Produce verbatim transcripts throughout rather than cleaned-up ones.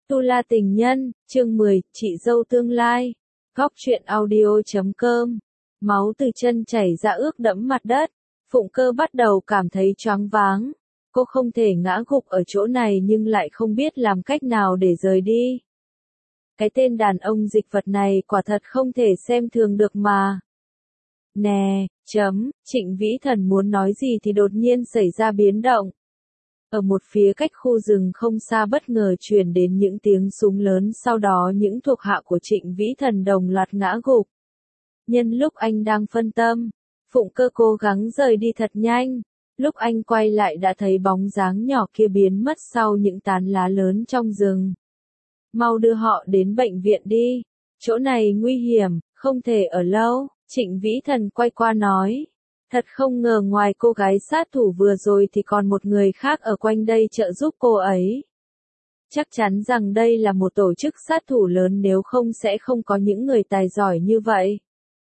Tu La Tình Nhân, chương mười, chị dâu tương lai. Góc truyện audio chấm com. Máu từ chân chảy ra ướt đẫm mặt đất. Phụng Cơ bắt đầu cảm thấy choáng váng. Cô không thể ngã gục ở chỗ này nhưng lại không biết làm cách nào để rời đi. Cái tên đàn ông dịch vật này quả thật không thể xem thường được mà. Nè, chấm, Trịnh Vĩ Thần muốn nói gì thì đột nhiên xảy ra biến động. Ở một phía cách khu rừng không xa bất ngờ truyền đến những tiếng súng lớn, sau đó những thuộc hạ của Trịnh Vĩ Thần đồng loạt ngã gục. Nhân lúc anh đang phân tâm, Phụng Cơ cố gắng rời đi thật nhanh. Lúc anh quay lại đã thấy bóng dáng nhỏ kia biến mất sau những tán lá lớn trong rừng. Mau đưa họ đến bệnh viện đi, chỗ này nguy hiểm, không thể ở lâu, Trịnh Vĩ Thần quay qua nói. Thật không ngờ ngoài cô gái sát thủ vừa rồi thì còn một người khác ở quanh đây trợ giúp cô ấy. Chắc chắn rằng đây là một tổ chức sát thủ lớn, nếu không sẽ không có những người tài giỏi như vậy.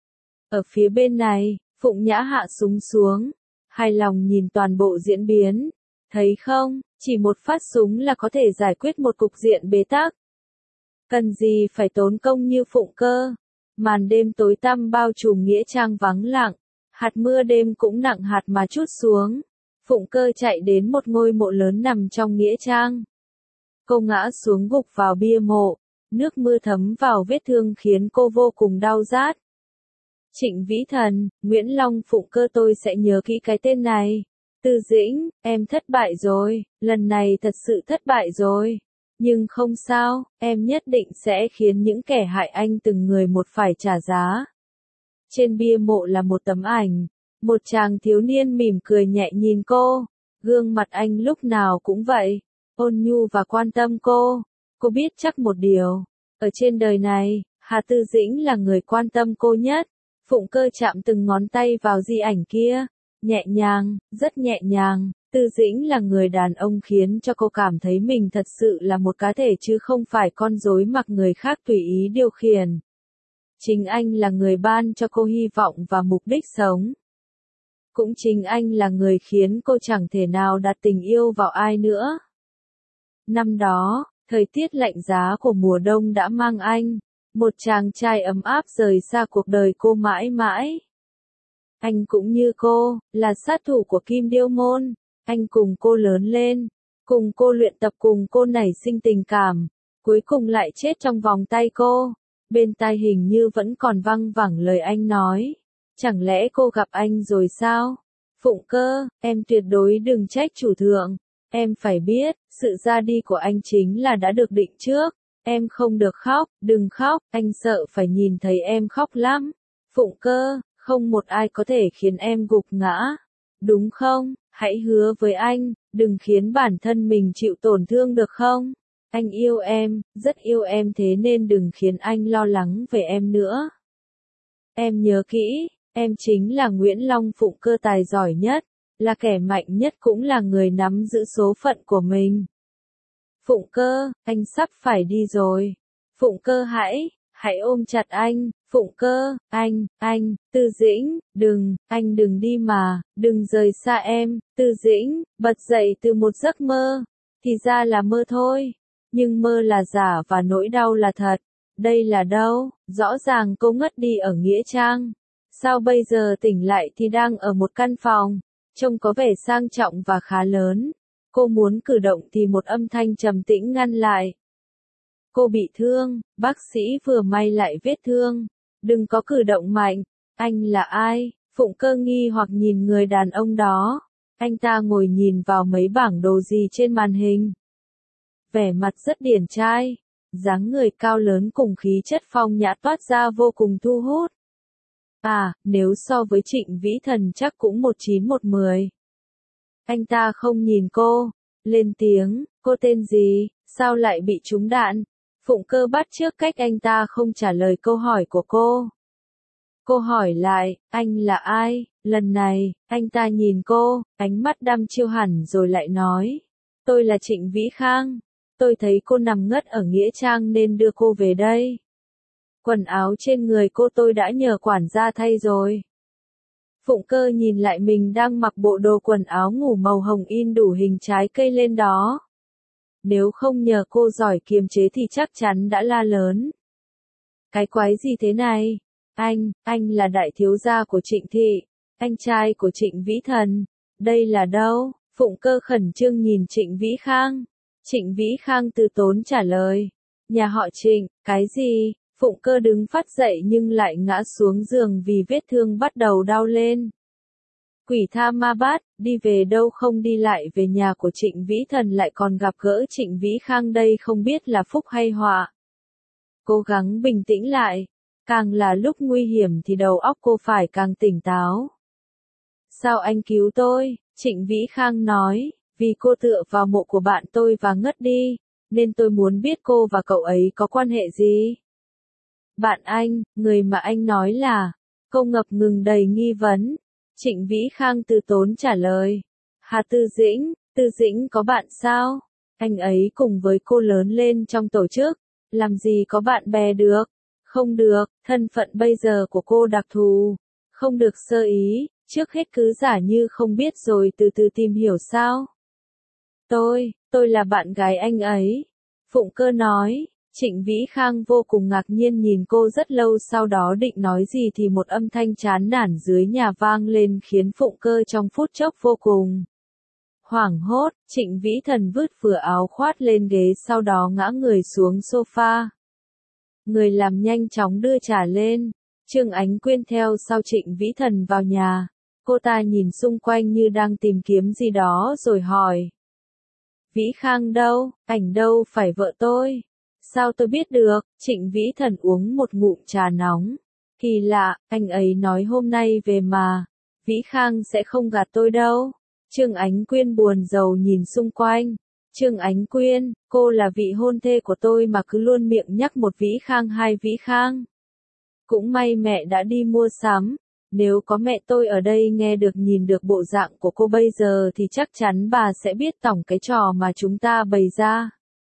Ở phía bên này, Phụng Nhã hạ súng xuống, hài lòng nhìn toàn bộ diễn biến. Thấy không, chỉ một phát súng là có thể giải quyết một cục diện bế tắc. Cần gì phải tốn công như Phụng Cơ. Màn đêm tối tăm bao trùm nghĩa trang vắng lặng. Hạt mưa đêm cũng nặng hạt mà trút xuống. Phụng Cơ chạy đến một ngôi mộ lớn nằm trong nghĩa trang. Cô ngã xuống gục vào bia mộ. Nước mưa thấm vào vết thương khiến cô vô cùng đau rát. Trịnh Vĩ Thần, Nguyễn Long, Phụng Cơ, tôi sẽ nhớ kỹ cái tên này. Tư Dĩnh, em thất bại rồi, lần này thật sự thất bại rồi. Nhưng không sao, em nhất định sẽ khiến những kẻ hại anh từng người một phải trả giá. Trên bia mộ là một tấm ảnh, một chàng thiếu niên mỉm cười nhẹ nhìn cô, gương mặt anh lúc nào cũng vậy, ôn nhu và quan tâm cô. Cô biết chắc một điều, ở trên đời này, Hà Tư Dĩnh là người quan tâm cô nhất. Phụng Cơ chạm từng ngón tay vào di ảnh kia, nhẹ nhàng, rất nhẹ nhàng. Tư Dĩnh là người đàn ông khiến cho cô cảm thấy mình thật sự là một cá thể chứ không phải con rối mặc người khác tùy ý điều khiển. Chính anh là người ban cho cô hy vọng và mục đích sống. Cũng chính anh là người khiến cô chẳng thể nào đặt tình yêu vào ai nữa. Năm đó, thời tiết lạnh giá của mùa đông đã mang anh, một chàng trai ấm áp rời xa cuộc đời cô mãi mãi. Anh cũng như cô, là sát thủ của Kim Điêu Môn. Anh cùng cô lớn lên, cùng cô luyện tập, cùng cô nảy sinh tình cảm, cuối cùng lại chết trong vòng tay cô. Bên tai hình như vẫn còn văng vẳng lời anh nói. Chẳng lẽ cô gặp anh rồi sao? Phụng Cơ, em tuyệt đối đừng trách chủ thượng. Em phải biết, sự ra đi của anh chính là đã được định trước. Em không được khóc, đừng khóc, anh sợ phải nhìn thấy em khóc lắm. Phụng Cơ, không một ai có thể khiến em gục ngã. Đúng không? Hãy hứa với anh, đừng khiến bản thân mình chịu tổn thương được không? Anh yêu em, rất yêu em, thế nên đừng khiến anh lo lắng về em nữa. Em nhớ kỹ, em chính là Nguyễn Long. Phụng Cơ tài giỏi nhất, là kẻ mạnh nhất, cũng là người nắm giữ số phận của mình. Phụng Cơ, anh sắp phải đi rồi. Phụng Cơ hãy, hãy ôm chặt anh. Phụng Cơ, anh, anh, Tư Dĩnh, đừng, anh đừng đi mà, đừng rời xa em. Tư Dĩnh, bật dậy từ một giấc mơ. Thì ra là mơ thôi. Nhưng mơ là giả và nỗi đau là thật. Đây là đâu? Rõ ràng cô ngất đi ở nghĩa trang. Sao bây giờ tỉnh lại thì đang ở một căn phòng, trông có vẻ sang trọng và khá lớn. Cô muốn cử động thì một âm thanh trầm tĩnh ngăn lại. Cô bị thương, bác sĩ vừa may lại vết thương. Đừng có cử động mạnh. Anh là ai? Phụng Cơ nghi hoặc nhìn người đàn ông đó. Anh ta ngồi nhìn vào mấy bảng đồ gì trên màn hình. Vẻ mặt rất điển trai, dáng người cao lớn cùng khí chất phong nhã toát ra vô cùng thu hút. À, nếu so với Trịnh Vĩ Thần chắc cũng một chín một mười. Anh ta không nhìn cô, lên tiếng, cô tên gì, sao lại bị trúng đạn? Phụng Cơ bắt chước cách anh ta không trả lời câu hỏi của cô. Cô hỏi lại, anh là ai? Lần này, anh ta nhìn cô, ánh mắt đăm chiêu hẳn rồi lại nói. Tôi là Trịnh Vĩ Khang. Tôi thấy cô nằm ngất ở nghĩa trang nên đưa cô về đây. Quần áo trên người cô tôi đã nhờ quản gia thay rồi. Phụng Cơ nhìn lại mình đang mặc bộ đồ quần áo ngủ màu hồng in đủ hình trái cây lên đó. nếu không nhờ cô giỏi kiềm chế thì chắc chắn đã la lớn. Cái quái gì thế này? Anh, anh là đại thiếu gia của Trịnh Thị, anh trai của Trịnh Vĩ Thần. Đây là đâu? Phụng Cơ khẩn trương nhìn Trịnh Vĩ Khang. Trịnh Vĩ Khang từ tốn trả lời. Nhà họ Trịnh, cái gì? Phụng Cơ đứng phát dậy nhưng lại ngã xuống giường vì vết thương bắt đầu đau lên. Quỷ tha ma bát, đi về đâu không đi lại về nhà của Trịnh Vĩ Thần lại còn gặp gỡ Trịnh Vĩ Khang đây không biết là phúc hay họa. Cố gắng bình tĩnh lại, càng là lúc nguy hiểm thì đầu óc cô phải càng tỉnh táo. Sao anh cứu tôi? Trịnh Vĩ Khang nói, vì cô tựa vào mộ của bạn tôi và ngất đi, nên tôi muốn biết cô và cậu ấy có quan hệ gì. Bạn anh, người mà anh nói là, câu ngập ngừng đầy nghi vấn. Trịnh Vĩ Khang từ tốn trả lời. Hà Tư Dĩnh, Tư Dĩnh có bạn sao? Anh ấy cùng với cô lớn lên trong tổ chức, làm gì có bạn bè được? Không được, thân phận bây giờ của cô đặc thù, không được sơ ý, trước hết cứ giả như không biết rồi từ từ tìm hiểu sao. Tôi, tôi là bạn gái anh ấy. Phụng Cơ nói. Trịnh Vĩ Khang vô cùng ngạc nhiên nhìn cô rất lâu sau đó định nói gì thì một âm thanh chán nản dưới nhà vang lên khiến Phụng Cơ trong phút chốc vô cùng hoảng hốt. Trịnh Vĩ Thần vứt vừa áo khoác lên ghế sau đó ngã người xuống sofa. Người làm nhanh chóng đưa trà lên. Trương Ánh Quyên theo sau Trịnh Vĩ Thần vào nhà. Cô ta nhìn xung quanh như đang tìm kiếm gì đó rồi hỏi. Vĩ Khang đâu? Ảnh đâu phải vợ tôi? Sao tôi biết được? Trịnh Vĩ Thần uống một ngụm trà nóng. Kỳ lạ, anh ấy nói hôm nay về mà. Vĩ Khang sẽ không gạt tôi đâu. Trương Ánh Quyên buồn rầu nhìn xung quanh. Trương Ánh Quyên, cô là vị hôn thê của tôi mà cứ luôn miệng nhắc một Vĩ Khang hai Vĩ Khang. Cũng may mẹ đã đi mua sắm. Nếu có mẹ tôi ở đây nghe được nhìn được bộ dạng của cô bây giờ thì chắc chắn bà sẽ biết tổng cái trò mà chúng ta bày ra.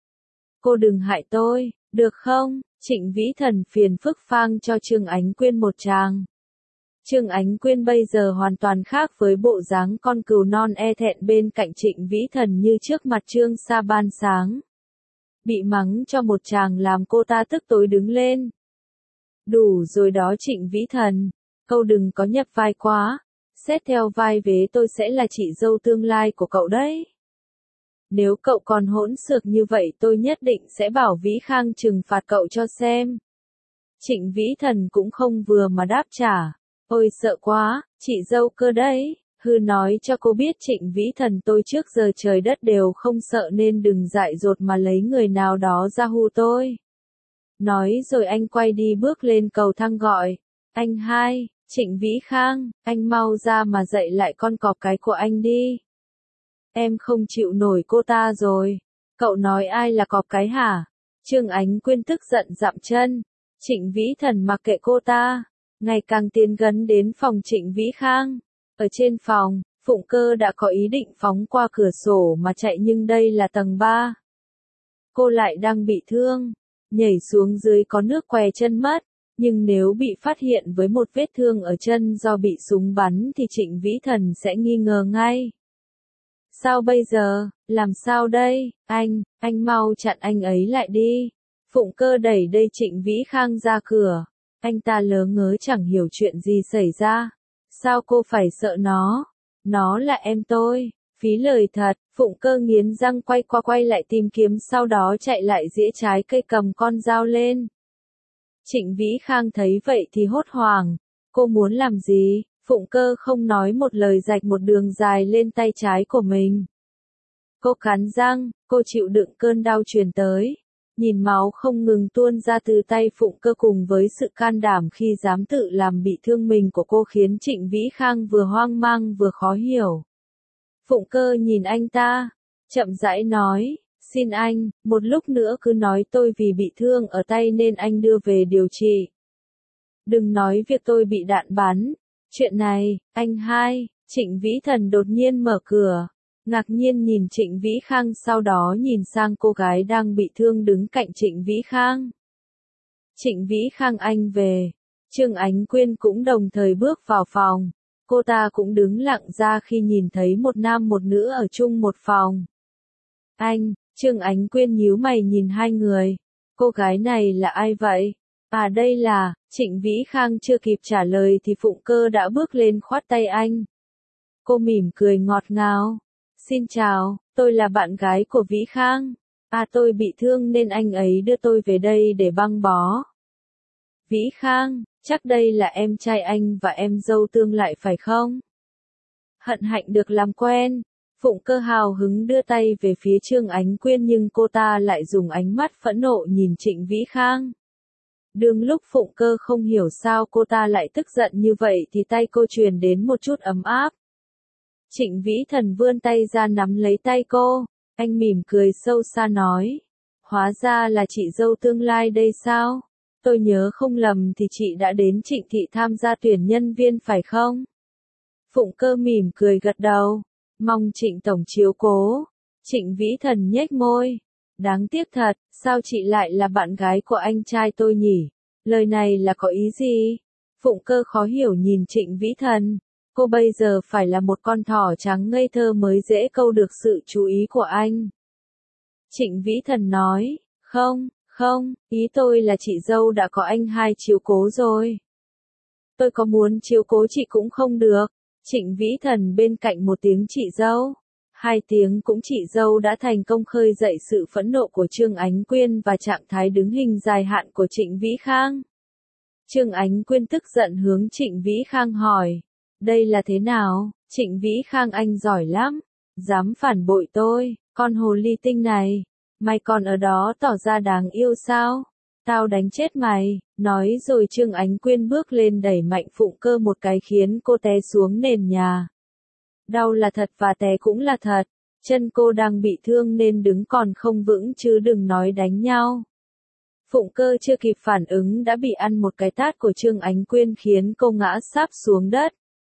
Cô đừng hại tôi, được không? Trịnh Vĩ Thần phiền phức phang cho Trương Ánh Quyên một tràng. Trương Ánh Quyên bây giờ hoàn toàn khác với bộ dáng con cừu non e thẹn bên cạnh Trịnh Vĩ Thần như trước mặt Trương Sa ban sáng. Bị mắng cho một tràng làm cô ta tức tối đứng lên. Đủ rồi đó Trịnh Vĩ Thần, câu đừng có nhập vai quá, xét theo vai vế tôi sẽ là chị dâu tương lai của cậu đấy. Nếu cậu còn hỗn xược như vậy tôi nhất định sẽ bảo Vĩ Khang trừng phạt cậu cho xem. Trịnh Vĩ Thần cũng không vừa mà đáp trả. Ôi sợ quá, chị dâu cơ đấy. Hư nói cho cô biết Trịnh Vĩ Thần tôi trước giờ trời đất đều không sợ nên đừng dại dột mà lấy người nào đó ra hù tôi. Nói rồi anh quay đi bước lên cầu thang gọi. Anh hai, Trịnh Vĩ Khang, anh mau ra mà dạy lại con cọp cái của anh đi. Em không chịu nổi cô ta rồi. Cậu nói ai là cọp cái hả? Trương Ánh Quyên tức giận dậm chân. Trịnh Vĩ Thần mặc kệ cô ta. Ngày càng tiến gần đến phòng Trịnh Vĩ Khang. Ở trên phòng, Phụng Cơ đã có ý định phóng qua cửa sổ mà chạy nhưng đây là tầng ba. Cô lại đang bị thương. Nhảy xuống dưới có nước què chân mất. Nhưng nếu bị phát hiện với một vết thương ở chân do bị súng bắn thì Trịnh Vĩ Thần sẽ nghi ngờ ngay. Sao bây giờ, làm sao đây, anh, anh mau chặn anh ấy lại đi. Phụng Cơ đẩy đây Trịnh Vĩ Khang ra cửa. Anh ta lớ ngớ chẳng hiểu chuyện gì xảy ra. Sao cô phải sợ nó? Nó là em tôi. Phí lời thật, Phụng Cơ nghiến răng quay qua quay lại tìm kiếm sau đó chạy lại giĩa trái cây cầm con dao lên. Trịnh Vĩ Khang thấy vậy thì hốt hoảng. Cô muốn làm gì? Phụng Cơ không nói một lời rạch một đường dài lên tay trái của mình. Cô cắn răng, cô chịu đựng cơn đau truyền tới. Nhìn máu không ngừng tuôn ra từ tay Phụng Cơ cùng với sự can đảm khi dám tự làm bị thương mình của cô khiến Trịnh Vĩ Khang vừa hoang mang vừa khó hiểu. Phụng Cơ nhìn anh ta, chậm rãi nói, xin anh, một lúc nữa cứ nói tôi vì bị thương ở tay nên anh đưa về điều trị. Đừng nói việc tôi bị đạn bắn. Chuyện này, anh hai, Trịnh Vĩ Thần đột nhiên mở cửa. Ngạc nhiên nhìn Trịnh Vĩ Khang sau đó nhìn sang cô gái đang bị thương đứng cạnh Trịnh Vĩ Khang. Trịnh Vĩ Khang anh về. Trương Ánh Quyên cũng đồng thời bước vào phòng. Cô ta cũng đứng lặng ra khi nhìn thấy một nam một nữ ở chung một phòng. Anh, Trương Ánh Quyên nhíu mày nhìn hai người. Cô gái này là ai vậy? À đây là, Trịnh Vĩ Khang chưa kịp trả lời thì Phụng Cơ đã bước lên khoát tay anh. Cô mỉm cười ngọt ngào. Xin chào, tôi là bạn gái của Vĩ Khang. À tôi bị thương nên anh ấy đưa tôi về đây để băng bó. Vĩ Khang, chắc đây là em trai anh và em dâu tương lại phải không? Hân hạnh được làm quen. Phụng Cơ hào hứng đưa tay về phía Trương Ánh Quyên nhưng cô ta lại dùng ánh mắt phẫn nộ nhìn Trịnh Vĩ Khang. Đương lúc Phụng Cơ không hiểu sao cô ta lại tức giận như vậy thì tay cô truyền đến một chút ấm áp. Trịnh Vĩ Thần vươn tay ra nắm lấy tay cô, anh mỉm cười sâu xa nói. Hóa ra là chị dâu tương lai đây sao? Tôi nhớ không lầm thì chị đã đến Trịnh thị tham gia tuyển nhân viên phải không? Phụng Cơ mỉm cười gật đầu, mong Trịnh tổng chiếu cố. Trịnh Vĩ Thần nhếch môi. Đáng tiếc thật, sao chị lại là bạn gái của anh trai tôi nhỉ? Lời này là có ý gì? Phụng Cơ khó hiểu nhìn Trịnh Vĩ Thần. Cô bây giờ phải là một con thỏ trắng ngây thơ mới dễ câu được sự chú ý của anh. Trịnh Vĩ Thần nói, không, không, ý tôi là chị dâu đã có anh hai chiếu cố rồi. Tôi có muốn chiếu cố chị cũng không được. Trịnh Vĩ Thần bên cạnh một tiếng chị dâu. Hai tiếng cũng chị dâu đã thành công khơi dậy sự phẫn nộ của Trương Ánh Quyên và trạng thái đứng hình dài hạn của Trịnh Vĩ Khang. Trương Ánh Quyên tức giận hướng Trịnh Vĩ Khang hỏi. Đây là thế nào? Trịnh Vĩ Khang anh giỏi lắm. Dám phản bội tôi, con hồ ly tinh này. Mày còn ở đó tỏ ra đáng yêu sao? Tao đánh chết mày. Nói rồi Trương Ánh Quyên bước lên đẩy mạnh Phụng Cơ một cái khiến cô té xuống nền nhà. Đau là thật và té cũng là thật. Chân cô đang bị thương nên đứng còn không vững chứ đừng nói đánh nhau. Phụng Cơ chưa kịp phản ứng đã bị ăn một cái tát của Trương Ánh Quyên khiến cô ngã sáp xuống đất.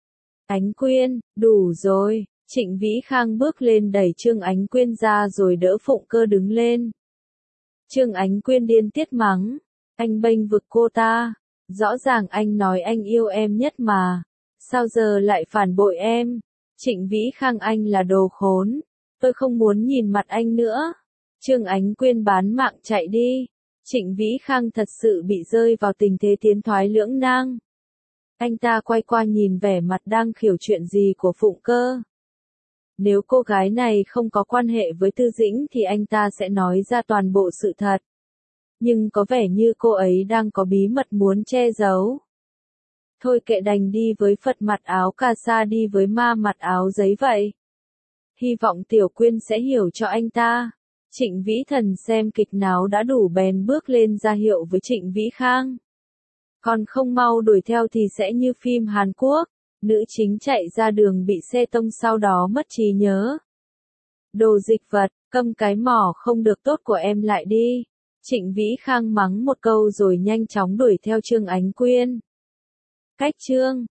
Ánh Quyên, đủ rồi. Trịnh Vĩ Khang bước lên đẩy Trương Ánh Quyên ra rồi đỡ Phụng Cơ đứng lên. Trương Ánh Quyên điên tiết mắng. Anh bênh vực cô ta. Rõ ràng anh nói anh yêu em nhất mà. Sao giờ lại phản bội em? Trịnh Vĩ Khang anh là đồ khốn. Tôi không muốn nhìn mặt anh nữa. Trương Ánh Quyên bán mạng chạy đi. Trịnh Vĩ Khang thật sự bị rơi vào tình thế tiến thoái lưỡng nan. Anh ta quay qua nhìn vẻ mặt đang khỉu chuyện gì của Phụng Cơ. Nếu cô gái này không có quan hệ với Tư Dĩnh thì anh ta sẽ nói ra toàn bộ sự thật. Nhưng có vẻ như cô ấy đang có bí mật muốn che giấu. Thôi kệ đành đi với Phật mặt áo cà sa đi với ma mặt áo giấy vậy. Hy vọng Tiểu Quyên sẽ hiểu cho anh ta. Trịnh Vĩ Thần xem kịch náo đã đủ bèn bước lên ra hiệu với Trịnh Vĩ Khang. Còn không mau đuổi theo thì sẽ như phim Hàn Quốc, nữ chính chạy ra đường bị xe tông sau đó mất trí nhớ. Đồ dịch vật, câm cái mỏ không được tốt của em lại đi. Trịnh Vĩ Khang mắng một câu rồi nhanh chóng đuổi theo Trương Ánh Quyên. Cách chương